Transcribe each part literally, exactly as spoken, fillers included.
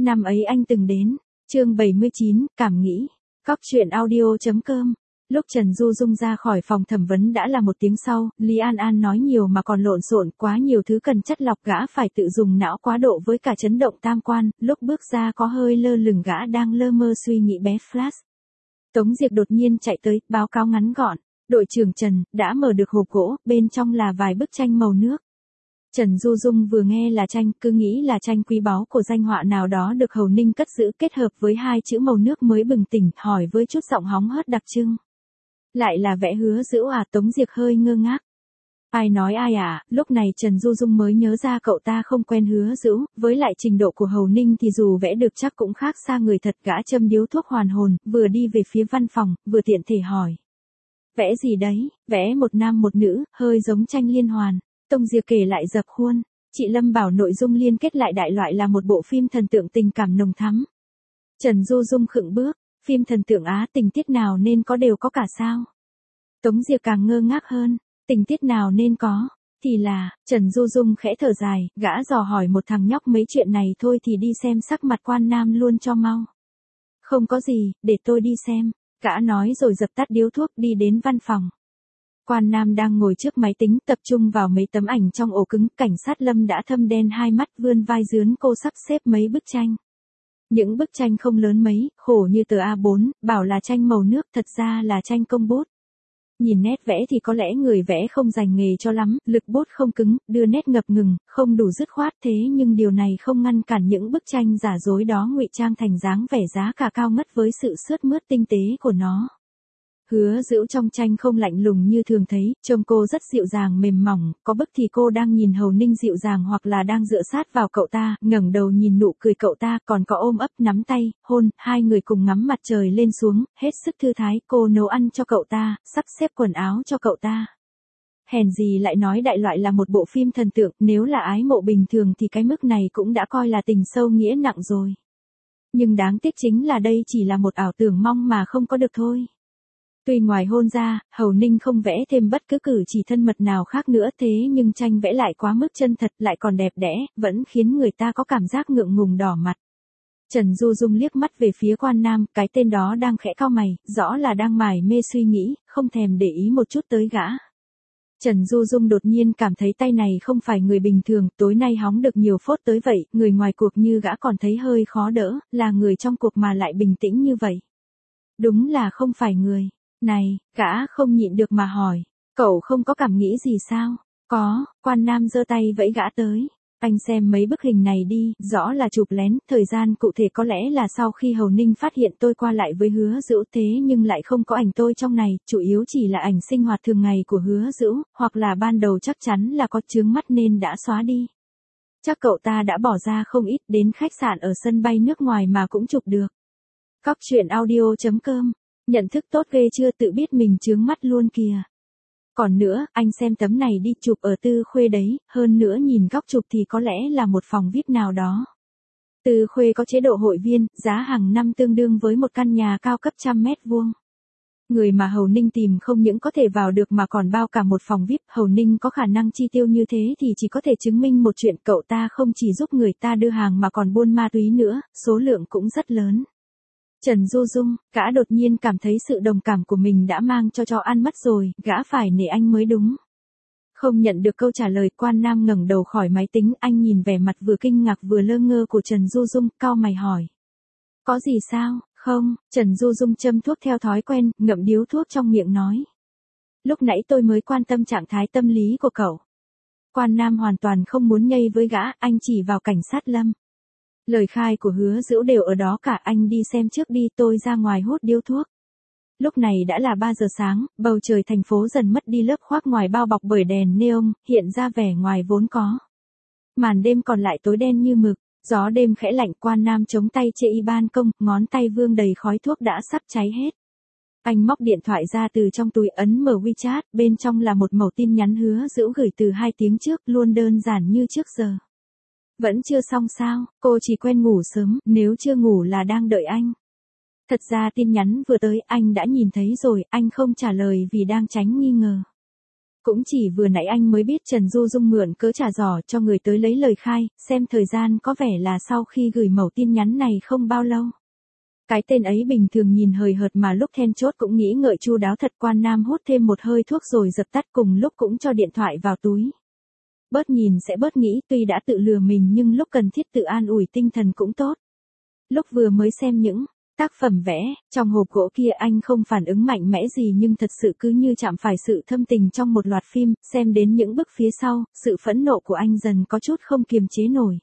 Năm ấy anh từng đến. Chương bảy mươi chín, cảm nghĩ. Cóc truyện audio chấm com. Lúc Trần Du Dung ra khỏi phòng thẩm vấn đã là một tiếng sau, Lý An An nói nhiều mà còn lộn xộn, quá nhiều thứ cần chất lọc, gã phải tự dùng não quá độ với cả chấn động tam quan, lúc bước ra có hơi lơ lửng, gã đang lơ mơ suy nghĩ bé Flash. Tống Diệp đột nhiên chạy tới, báo cáo ngắn gọn, đội trưởng Trần, đã mở được hộp gỗ, bên trong là vài bức tranh màu nước. Trần Du Dung vừa nghe là tranh, cứ nghĩ là tranh quý báu của danh họa nào đó được Hầu Ninh cất giữ, kết hợp với hai chữ màu nước mới bừng tỉnh, hỏi với chút giọng hóng hớt đặc trưng. Lại là vẽ Hứa Dữu à? Tống Diệp hơi ngơ ngác. Ai nói ai à? Lúc này Trần Du Dung mới nhớ ra cậu ta không quen Hứa Dữu, với lại trình độ của Hầu Ninh thì dù vẽ được chắc cũng khác xa người thật. Gã châm điếu thuốc hoàn hồn, vừa đi về phía văn phòng, vừa tiện thể hỏi. Vẽ gì đấy? Vẽ một nam một nữ, hơi giống tranh liên hoàn. Tống Diệp kể lại dập khuôn. Chị Lâm bảo nội dung liên kết lại đại loại là một bộ phim thần tượng tình cảm nồng thắm. Trần Du Dung khựng bước. Phim thần tượng á? Tình tiết nào nên có đều có cả sao? Tống Diệp càng ngơ ngác hơn. Tình tiết nào nên có? Thì là, Trần Du Dung khẽ thở dài, gã dò hỏi một thằng nhóc mấy chuyện này thôi thì đi xem sắc mặt Quan Nam luôn cho mau. Không có gì, để tôi đi xem. Gã nói rồi dập tắt điếu thuốc đi đến văn phòng. Quan Nam đang ngồi trước máy tính tập trung vào mấy tấm ảnh trong ổ cứng. Cảnh sát Lâm đã thâm đen hai mắt, vươn vai dướn cô sắp xếp mấy bức tranh. Những bức tranh không lớn mấy, khổ như tờ A bốn, bảo là tranh màu nước, thật ra là tranh công bút. Nhìn nét vẽ thì có lẽ người vẽ không dành nghề cho lắm, lực bút không cứng, đưa nét ngập ngừng, không đủ dứt khoát, thế nhưng điều này không ngăn cản những bức tranh giả dối đó ngụy trang thành dáng vẻ giá cả cao ngất với sự sướt mướt tinh tế của nó. Hứa Dữu trong tranh không lạnh lùng như thường thấy, trông cô rất dịu dàng mềm mỏng, có bức thì cô đang nhìn Hầu Ninh dịu dàng hoặc là đang dựa sát vào cậu ta, ngẩng đầu nhìn nụ cười cậu ta, còn có ôm ấp nắm tay, hôn, hai người cùng ngắm mặt trời lên xuống, hết sức thư thái. Cô nấu ăn cho cậu ta, sắp xếp quần áo cho cậu ta. Hèn gì lại nói đại loại là một bộ phim thần tượng, nếu là ái mộ bình thường thì cái mức này cũng đã coi là tình sâu nghĩa nặng rồi. Nhưng đáng tiếc chính là đây chỉ là một ảo tưởng mong mà không có được thôi. Tuy ngoài hôn ra, Hầu Ninh không vẽ thêm bất cứ cử chỉ thân mật nào khác nữa, thế nhưng tranh vẽ lại quá mức chân thật, lại còn đẹp đẽ, vẫn khiến người ta có cảm giác ngượng ngùng đỏ mặt. Trần Du Dung liếc mắt về phía Quan Nam, cái tên đó đang khẽ cau mày, rõ là đang mải mê suy nghĩ, không thèm để ý một chút tới gã. Trần Du Dung đột nhiên cảm thấy tay này không phải người bình thường, tối nay hóng được nhiều phốt tới vậy, người ngoài cuộc như gã còn thấy hơi khó đỡ, là người trong cuộc mà lại bình tĩnh như vậy. Đúng là không phải người. Này, gã không nhịn được mà hỏi, cậu không có cảm nghĩ gì sao? Có, Quan Nam giơ tay vẫy gã tới. Anh xem mấy bức hình này đi, rõ là chụp lén, thời gian cụ thể có lẽ là sau khi Hầu Ninh phát hiện tôi qua lại với Hứa Dữu, thế nhưng lại không có ảnh tôi trong này, chủ yếu chỉ là ảnh sinh hoạt thường ngày của Hứa Dữu, hoặc là ban đầu chắc chắn là có chướng mắt nên đã xóa đi. Chắc cậu ta đã bỏ ra không ít, đến khách sạn ở sân bay nước ngoài mà cũng chụp được. Cóc truyện audio chấm com. Nhận thức tốt ghê chưa, tự biết mình chướng mắt luôn kìa. Còn nữa, anh xem tấm này đi, chụp ở Tư Khuê đấy, hơn nữa nhìn góc chụp thì có lẽ là một phòng vi ai pi nào đó. Tư Khuê có chế độ hội viên, giá hàng năm tương đương với một căn nhà cao cấp trăm mét vuông. Người mà Hầu Ninh tìm không những có thể vào được mà còn bao cả một phòng vi ai pi, Hầu Ninh có khả năng chi tiêu như thế thì chỉ có thể chứng minh một chuyện, cậu ta không chỉ giúp người ta đưa hàng mà còn buôn ma túy nữa, số lượng cũng rất lớn. Trần Du Dung, gã đột nhiên cảm thấy sự đồng cảm của mình đã mang cho chó ăn mất rồi, gã phải nể anh mới đúng. Không nhận được câu trả lời, Quan Nam ngẩng đầu khỏi máy tính, anh nhìn vẻ mặt vừa kinh ngạc vừa lơ ngơ của Trần Du Dung, cau mày hỏi. Có gì sao? Không, Trần Du Dung châm thuốc theo thói quen, ngậm điếu thuốc trong miệng nói. Lúc nãy tôi mới quan tâm trạng thái tâm lý của cậu. Quan Nam hoàn toàn không muốn nhây với gã, anh chỉ vào cảnh sát Lâm. Lời khai của Hứa Dữu đều ở đó cả, anh đi xem trước đi, tôi ra ngoài hút điếu thuốc. Lúc này đã là ba giờ sáng, bầu trời thành phố dần mất đi lớp khoác ngoài bao bọc bởi đèn neon, hiện ra vẻ ngoài vốn có. Màn đêm còn lại tối đen như mực, gió đêm khẽ lạnh. Quan Nam chống tay chê y ban công, ngón tay vương đầy khói thuốc đã sắp cháy hết. Anh móc điện thoại ra từ trong túi, ấn mở WeChat, bên trong là một mẩu tin nhắn Hứa Dữu gửi từ hai tiếng trước, luôn đơn giản như trước giờ. Vẫn chưa xong sao, cô chỉ quen ngủ sớm, nếu chưa ngủ là đang đợi anh. Thật ra tin nhắn vừa tới anh đã nhìn thấy rồi, anh không trả lời vì đang tránh nghi ngờ. Cũng chỉ vừa nãy anh mới biết Trần Du Dung mượn cớ trả giỏ cho người tới lấy lời khai, xem thời gian có vẻ là sau khi gửi mẩu tin nhắn này không bao lâu. Cái tên ấy bình thường nhìn hời hợt mà lúc then chốt cũng nghĩ ngợi chu đáo thật. Quan Nam hút thêm một hơi thuốc rồi dập tắt, cùng lúc cũng cho điện thoại vào túi. Bớt nhìn sẽ bớt nghĩ, tuy đã tự lừa mình nhưng lúc cần thiết tự an ủi tinh thần cũng tốt. Lúc vừa mới xem những tác phẩm vẽ trong hộp gỗ kia anh không phản ứng mạnh mẽ gì nhưng thật sự cứ như chạm phải sự thâm tình trong một loạt phim. Xem đến những bức phía sau, sự phẫn nộ của anh dần có chút không kiềm chế nổi.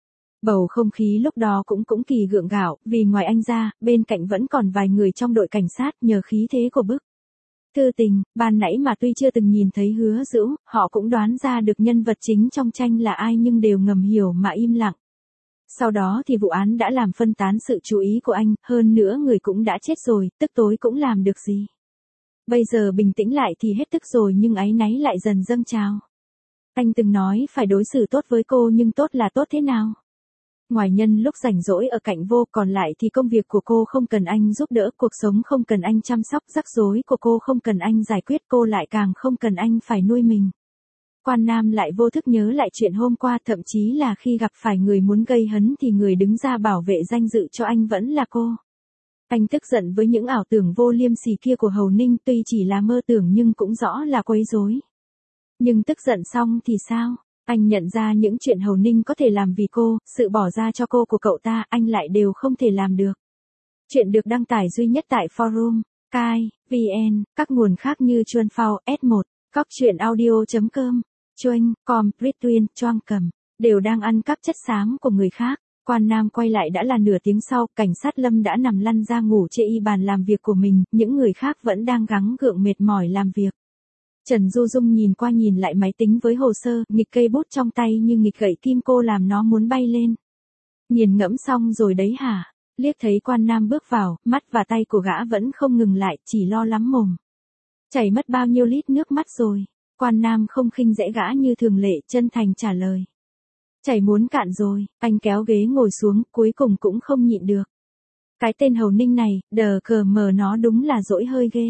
Bầu không khí lúc đó cũng cũng kỳ gượng gạo, vì ngoài anh ra, bên cạnh vẫn còn vài người trong đội cảnh sát. Nhờ khí thế của bức thư tình, ban nãy mà tuy chưa từng nhìn thấy Hứa Dữu, họ cũng đoán ra được nhân vật chính trong tranh là ai nhưng đều ngầm hiểu mà im lặng. Sau đó thì vụ án đã làm phân tán sự chú ý của anh, hơn nữa người cũng đã chết rồi, tức tối cũng làm được gì. Bây giờ bình tĩnh lại thì hết tức rồi nhưng áy náy lại dần dâng trào. Anh từng nói phải đối xử tốt với cô nhưng tốt là tốt thế nào? Ngoài nhân lúc rảnh rỗi ở cạnh vô, còn lại thì công việc của cô không cần anh giúp đỡ, cuộc sống không cần anh chăm sóc, rắc rối của cô không cần anh giải quyết, cô lại càng không cần anh phải nuôi mình. Quan Nam lại vô thức nhớ lại chuyện hôm qua, thậm chí là khi gặp phải người muốn gây hấn thì người đứng ra bảo vệ danh dự cho anh vẫn là cô. Anh tức giận với những ảo tưởng vô liêm sỉ kia của Hầu Ninh, tuy chỉ là mơ tưởng nhưng cũng rõ là quấy rối. Nhưng tức giận xong thì sao? Anh nhận ra những chuyện Hầu Ninh có thể làm vì cô, sự bỏ ra cho cô của cậu ta anh lại đều không thể làm được. Chuyện được đăng tải duy nhất tại forum, Kai, vê en, các nguồn khác như Chuan Phao, S một, Cóc Truyện Audio chấm com, Choanh, Com, Pritwin, Choang Cầm, đều đang ăn cắp chất xám của người khác. Quan Nam quay lại đã là nửa tiếng sau, cảnh sát Lâm đã nằm lăn ra ngủ chê y bàn làm việc của mình, những người khác vẫn đang gắng gượng mệt mỏi làm việc. Trần Du Dung nhìn qua nhìn lại máy tính với hồ sơ, nghịch cây bút trong tay như nghịch gậy kim, cô làm nó muốn bay lên. Nghiền ngẫm xong rồi đấy hả? Liếc thấy Quan Nam bước vào, mắt và tay của gã vẫn không ngừng lại, chỉ lo lắm mồm. Chảy mất bao nhiêu lít nước mắt rồi? Quan Nam không khinh dễ gã như thường lệ, chân thành trả lời. Chảy muốn cạn rồi. Anh kéo ghế ngồi xuống, cuối cùng cũng không nhịn được. Cái tên Hầu Ninh này, đờ cờ mờ nó đúng là dỗi hơi ghê.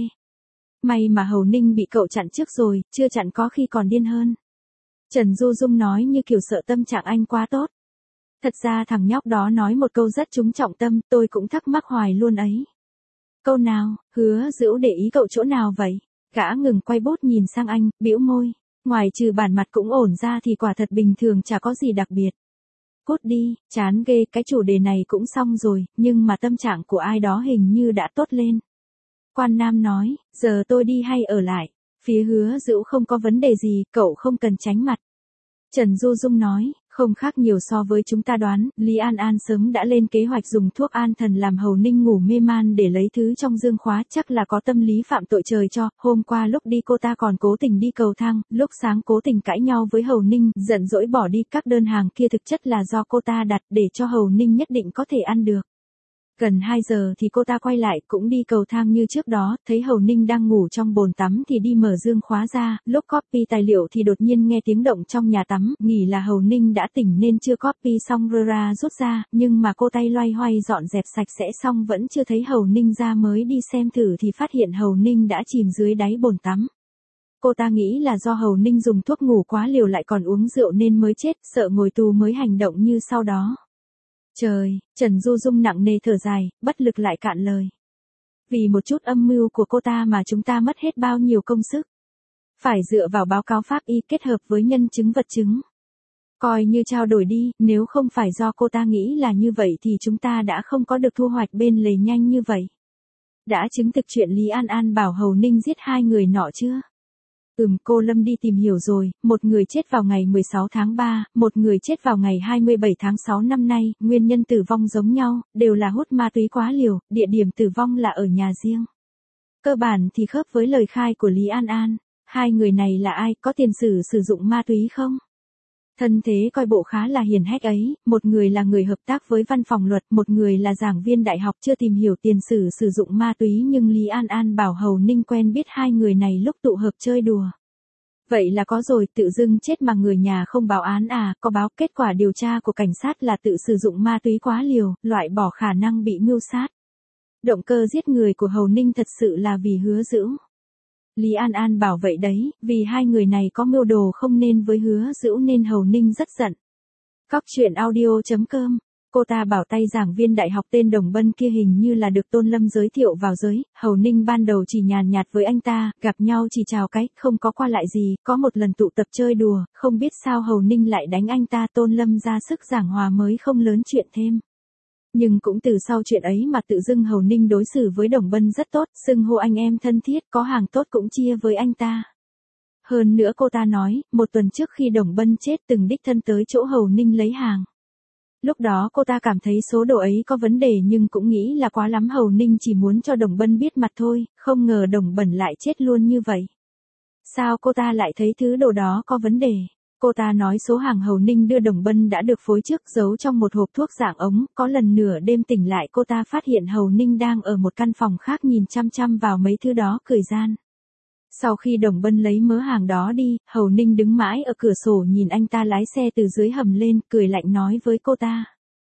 May mà Hầu Ninh bị cậu chặn trước rồi, chưa chặn có khi còn điên hơn. Trần Du Dung nói như kiểu sợ tâm trạng anh quá tốt. Thật ra thằng nhóc đó nói một câu rất trúng trọng tâm, tôi cũng thắc mắc hoài luôn ấy. Câu nào? Hứa Dữu để ý cậu chỗ nào vậy? Gã ngừng quay bút nhìn sang anh, bĩu môi. Ngoài trừ bản mặt cũng ổn ra thì quả thật bình thường, chả có gì đặc biệt. Cút đi, chán ghê, cái chủ đề này cũng xong rồi, nhưng mà tâm trạng của ai đó hình như đã tốt lên. Quan Nam nói, giờ tôi đi hay ở lại? Phía Hứa Dữu không có vấn đề gì, cậu không cần tránh mặt. Trần Du Dung nói, không khác nhiều so với chúng ta đoán, Lý An An sớm đã lên kế hoạch dùng thuốc an thần làm Hầu Ninh ngủ mê man để lấy thứ trong dương khóa, chắc là có tâm lý phạm tội trời cho. Hôm qua lúc đi cô ta còn cố tình đi cầu thang, lúc sáng cố tình cãi nhau với Hầu Ninh, giận dỗi bỏ đi các đơn hàng kia, thực chất là do cô ta đặt để cho Hầu Ninh nhất định có thể ăn được. Gần hai giờ thì cô ta quay lại, cũng đi cầu thang như trước đó, thấy Hầu Ninh đang ngủ trong bồn tắm thì đi mở dương khóa ra, lúc copy tài liệu thì đột nhiên nghe tiếng động trong nhà tắm, nghĩ là Hầu Ninh đã tỉnh nên chưa copy xong rơ ra rút ra, nhưng mà cô tay loay hoay dọn dẹp sạch sẽ xong vẫn chưa thấy Hầu Ninh ra, mới đi xem thử thì phát hiện Hầu Ninh đã chìm dưới đáy bồn tắm. Cô ta nghĩ là do Hầu Ninh dùng thuốc ngủ quá liều lại còn uống rượu nên mới chết, sợ ngồi tù mới hành động như sau đó. Trời, Trần Du Dung nặng nề thở dài, bất lực lại cạn lời. Vì một chút âm mưu của cô ta mà chúng ta mất hết bao nhiêu công sức. Phải dựa vào báo cáo pháp y kết hợp với nhân chứng vật chứng. Coi như trao đổi đi, nếu không phải do cô ta nghĩ là như vậy thì chúng ta đã không có được thu hoạch bên lề nhanh như vậy. Đã chứng thực chuyện Lý An An bảo Hầu Ninh giết hai người nọ chưa? Ừm, cô Lâm đi tìm hiểu rồi, một người chết vào ngày mười sáu tháng ba, một người chết vào ngày hai mươi bảy tháng sáu năm nay, nguyên nhân tử vong giống nhau, đều là hút ma túy quá liều, địa điểm tử vong là ở nhà riêng. Cơ bản thì khớp với lời khai của Lý An An. Hai người này là ai, có tiền sử sử dụng ma túy không? Thân thế coi bộ khá là hiền hách ấy, một người là người hợp tác với văn phòng luật, một người là giảng viên đại học chưa tìm hiểu tiền sử sử dụng ma túy, nhưng Lý An An bảo Hầu Ninh quen biết hai người này lúc tụ hợp chơi đùa. Vậy là có rồi, tự dưng chết mà người nhà không báo án à? Có báo, kết quả điều tra của cảnh sát là tự sử dụng ma túy quá liều, loại bỏ khả năng bị mưu sát. Động cơ giết người của Hầu Ninh thật sự là vì Hứa Dữu. Lý An An bảo vậy đấy, vì hai người này có mưu đồ không nên với Hứa Dữu nên Hầu Ninh rất giận. Cóc truyện audio.com. Cô ta bảo tay giảng viên đại học tên Đồng Bân kia hình như là được Tôn Lâm giới thiệu vào giới, Hầu Ninh ban đầu chỉ nhàn nhạt với anh ta, gặp nhau chỉ chào cái, không có qua lại gì, có một lần tụ tập chơi đùa, không biết sao Hầu Ninh lại đánh anh ta, Tôn Lâm ra sức giảng hòa mới không lớn chuyện thêm. Nhưng cũng từ sau chuyện ấy mà tự dưng Hầu Ninh đối xử với Đồng Bân rất tốt, xưng hô anh em thân thiết, có hàng tốt cũng chia với anh ta. Hơn nữa cô ta nói, một tuần trước khi Đồng Bân chết từng đích thân tới chỗ Hầu Ninh lấy hàng. Lúc đó cô ta cảm thấy số đồ ấy có vấn đề nhưng cũng nghĩ là quá lắm, Hầu Ninh chỉ muốn cho Đồng Bân biết mặt thôi, không ngờ Đồng Bân lại chết luôn như vậy. Sao cô ta lại thấy thứ đồ đó có vấn đề? Cô ta nói số hàng Hầu Ninh đưa Đồng Bân đã được phối trước giấu trong một hộp thuốc dạng ống, có lần nửa đêm tỉnh lại cô ta phát hiện Hầu Ninh đang ở một căn phòng khác nhìn chăm chăm vào mấy thứ đó cười gian. Sau khi Đồng Bân lấy mớ hàng đó đi, Hầu Ninh đứng mãi ở cửa sổ nhìn anh ta lái xe từ dưới hầm lên, cười lạnh nói với cô ta.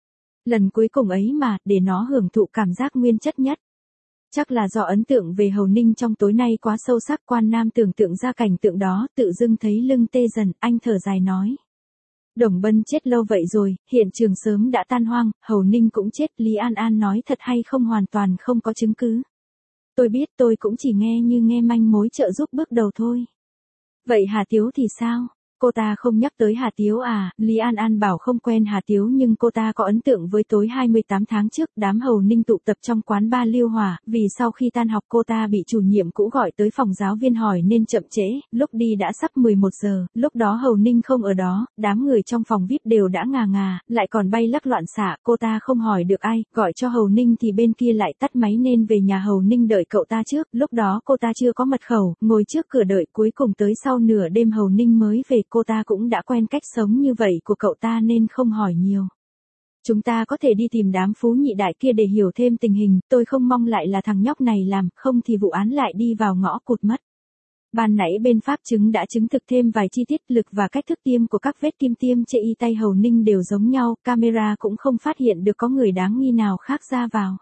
Lần cuối cùng ấy mà, để nó hưởng thụ cảm giác nguyên chất nhất. Chắc là do ấn tượng về Hầu Ninh trong tối nay quá sâu sắc, Quan Nam tưởng tượng ra cảnh tượng đó, tự dưng thấy lưng tê dần, anh thở dài nói. Đồng Bân chết lâu vậy rồi, hiện trường sớm đã tan hoang, Hầu Ninh cũng chết, Lý An An nói thật hay không hoàn toàn không có chứng cứ. Tôi biết, tôi cũng chỉ nghe như nghe manh mối trợ giúp bước đầu thôi. Vậy Hà Tiếu thì sao? Cô ta không nhắc tới Hà Tiếu à? Lý An An bảo không quen Hà Tiếu nhưng cô ta có ấn tượng với tối hai mươi tám tháng trước, đám Hầu Ninh tụ tập trong quán bar Liêu Hòa, vì sau khi tan học cô ta bị chủ nhiệm cũ gọi tới phòng giáo viên hỏi nên chậm trễ, lúc đi đã sắp mười một giờ, lúc đó Hầu Ninh không ở đó, đám người trong phòng vi ai pi đều đã ngà ngà, lại còn bay lắc loạn xạ, cô ta không hỏi được ai, gọi cho Hầu Ninh thì bên kia lại tắt máy nên về nhà Hầu Ninh đợi cậu ta trước, lúc đó cô ta chưa có mật khẩu, ngồi trước cửa đợi, cuối cùng tới sau nửa đêm Hầu Ninh mới về, cô ta cũng đã quen cách sống như vậy của cậu ta nên không hỏi nhiều. Chúng ta có thể đi tìm đám phú nhị đại kia để hiểu thêm tình hình, tôi không mong lại là thằng nhóc này làm, không thì vụ án lại đi vào ngõ cụt mất. Ban nãy bên pháp chứng đã chứng thực thêm vài chi tiết, lực và cách thức tiêm của các vết kim tiêm trên y tay Hầu Ninh đều giống nhau, camera cũng không phát hiện được có người đáng nghi nào khác ra vào.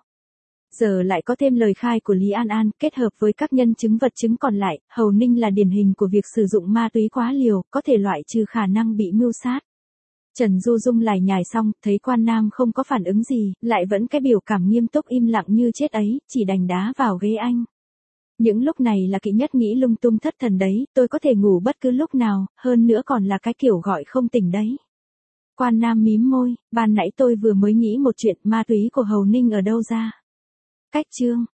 Giờ lại có thêm lời khai của Lý An An, kết hợp với các nhân chứng vật chứng còn lại, Hầu Ninh là điển hình của việc sử dụng ma túy quá liều, có thể loại trừ khả năng bị mưu sát. Trần Du Dung lải nhải xong, thấy Quan Nam không có phản ứng gì, lại vẫn cái biểu cảm nghiêm túc im lặng như chết ấy, chỉ đành đá vào ghế anh. Những lúc này là Kỵ Nhất nghĩ lung tung thất thần đấy, tôi có thể ngủ bất cứ lúc nào, hơn nữa còn là cái kiểu gọi không tỉnh đấy. Quan Nam mím môi, ban nãy tôi vừa mới nghĩ một chuyện, ma túy của Hầu Ninh ở đâu ra? Cách chương